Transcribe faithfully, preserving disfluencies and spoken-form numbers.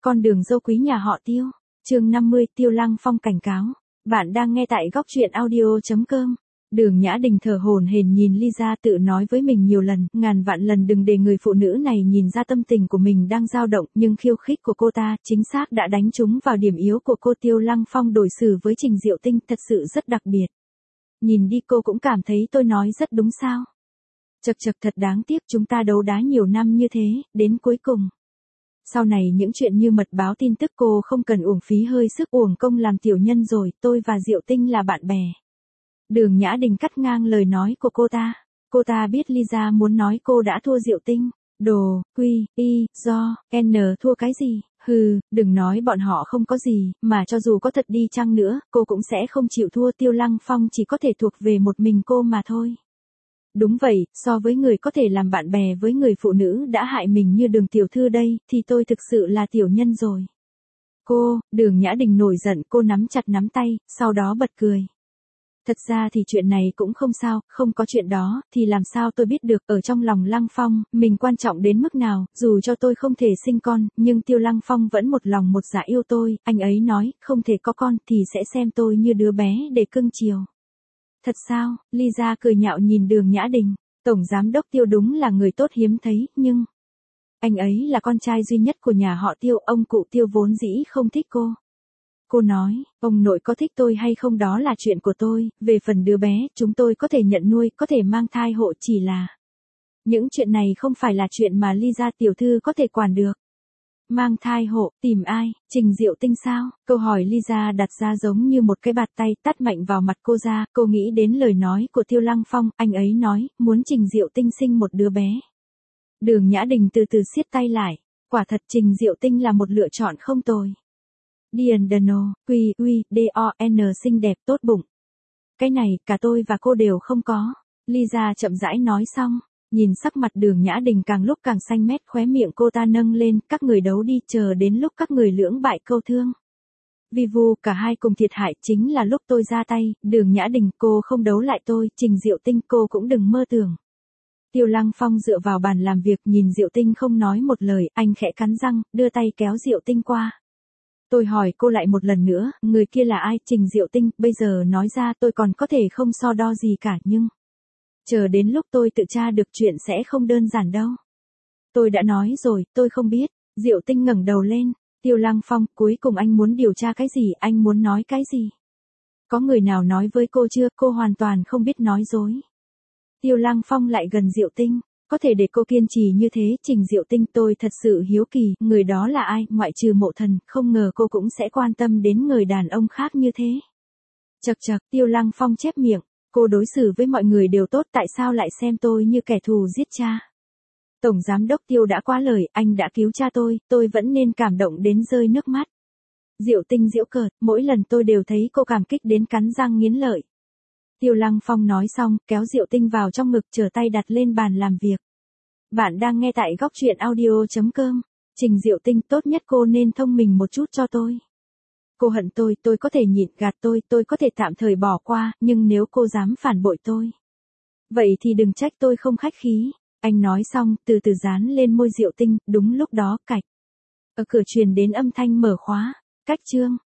Con đường dâu quý nhà họ Tiêu. Chương năm mươi, Tiêu Lăng Phong cảnh cáo. Bạn đang nghe tại góc truyện audio chấm com. Đường Nhã Đình thở hổn hển nhìn Lisa, tự nói với mình nhiều lần, ngàn vạn lần đừng để người phụ nữ này nhìn ra tâm tình của mình đang dao động, nhưng khiêu khích của cô ta chính xác đã đánh trúng vào điểm yếu của cô. Tiêu Lăng Phong đối xử với Trình Diệu Tinh thật sự rất đặc biệt. Nhìn đi, cô cũng cảm thấy tôi nói rất đúng sao? Chật chật, thật đáng tiếc, chúng ta đấu đá nhiều năm như thế, đến cuối cùng. Sau này những chuyện như mật báo tin tức cô không cần uổng phí hơi sức uổng công làm tiểu nhân rồi, tôi và Diệu Tinh là bạn bè. Đường Nhã Đình cắt ngang lời nói của cô ta. Cô ta biết Lisa muốn nói cô đã thua Diệu Tinh. Đồ, quy, y, do, n thua cái gì? Hừ, đừng nói bọn họ không có gì, mà cho dù có thật đi chăng nữa, cô cũng sẽ không chịu thua. Tiêu Lăng Phong chỉ có thể thuộc về một mình cô mà thôi. Đúng vậy, so với người có thể làm bạn bè với người phụ nữ đã hại mình như Đường tiểu thư đây, thì tôi thực sự là tiểu nhân rồi. Cô, Đường Nhã Đình nổi giận, cô nắm chặt nắm tay, sau đó bật cười. Thật ra thì chuyện này cũng không sao, không có chuyện đó, thì làm sao tôi biết được, ở trong lòng Lăng Phong, mình quan trọng đến mức nào, dù cho tôi không thể sinh con, nhưng Tiêu Lăng Phong vẫn một lòng một dạ yêu tôi, anh ấy nói, không thể có con thì sẽ xem tôi như đứa bé để cưng chiều. Thật sao? Lisa cười nhạo nhìn Đường Nhã Đình. Tổng giám đốc Tiêu đúng là người tốt hiếm thấy, nhưng anh ấy là con trai duy nhất của nhà họ Tiêu, ông cụ Tiêu vốn dĩ không thích cô. Cô nói, ông nội có thích tôi hay không đó là chuyện của tôi, về phần đứa bé, chúng tôi có thể nhận nuôi, có thể mang thai hộ, chỉ là những chuyện này không phải là chuyện mà Lisa tiểu thư có thể quản được. Mang thai hộ, tìm ai, Trình Diệu Tinh sao? Câu hỏi Lisa đặt ra giống như một cái bạt tay tát mạnh vào mặt cô ra, cô nghĩ đến lời nói của Tiêu Lăng Phong, anh ấy nói, muốn Trình Diệu Tinh sinh một đứa bé. Đường Nhã Đình từ từ siết tay lại, quả thật Trình Diệu Tinh là một lựa chọn không tồi. Diandano, quy, uy, don, xinh đẹp, tốt bụng. Cái này, cả tôi và cô đều không có. Lisa chậm rãi nói xong. Nhìn sắc mặt Đường Nhã Đình càng lúc càng xanh mét, khóe miệng cô ta nâng lên, các người đấu đi, chờ đến lúc các người lưỡng bại câu thương. Vi vu, cả hai cùng thiệt hại, chính là lúc tôi ra tay. Đường Nhã Đình, cô không đấu lại tôi, Trình Diệu Tinh, cô cũng đừng mơ tưởng. Tiêu Lăng Phong dựa vào bàn làm việc, nhìn Diệu Tinh không nói một lời, anh khẽ cắn răng, đưa tay kéo Diệu Tinh qua. Tôi hỏi cô lại một lần nữa, người kia là ai? Trình Diệu Tinh, bây giờ nói ra tôi còn có thể không so đo gì cả, nhưng chờ đến lúc tôi tự tra được chuyện sẽ không đơn giản đâu. Tôi đã nói rồi, tôi không biết. Diệu Tinh ngẩng đầu lên. Tiêu Lăng Phong, cuối cùng anh muốn điều tra cái gì, anh muốn nói cái gì? Có người nào nói với cô chưa? Cô hoàn toàn không biết nói dối. Tiêu Lăng Phong lại gần Diệu Tinh. Có thể để cô kiên trì như thế, Trình Diệu Tinh, tôi thật sự hiếu kỳ, người đó là ai, ngoại trừ Mộ Thần, không ngờ cô cũng sẽ quan tâm đến người đàn ông khác như thế. Chật chật, Tiêu Lăng Phong chép miệng. Cô đối xử với mọi người đều tốt, tại sao lại xem tôi như kẻ thù giết cha? Tổng giám đốc Tiêu đã quá lời, anh đã cứu cha tôi, tôi vẫn nên cảm động đến rơi nước mắt. Diệu Tinh giễu cợt, mỗi lần tôi đều thấy cô cảm kích đến cắn răng nghiến lợi. Tiêu Lăng Phong nói xong, kéo Diệu Tinh vào trong ngực, trở tay đặt lên bàn làm việc. Bạn đang nghe tại góc truyện audio chấm com. Trình Diệu Tinh, tốt nhất cô nên thông minh một chút cho tôi. Cô hận tôi, tôi có thể nhịn, gạt tôi, tôi có thể tạm thời bỏ qua, nhưng nếu cô dám phản bội tôi, vậy thì đừng trách tôi không khách khí. Anh nói xong, từ từ dán lên môi Diệu Tinh, đúng lúc đó, cạch. Ở cửa truyền đến âm thanh mở khóa. Cách chương.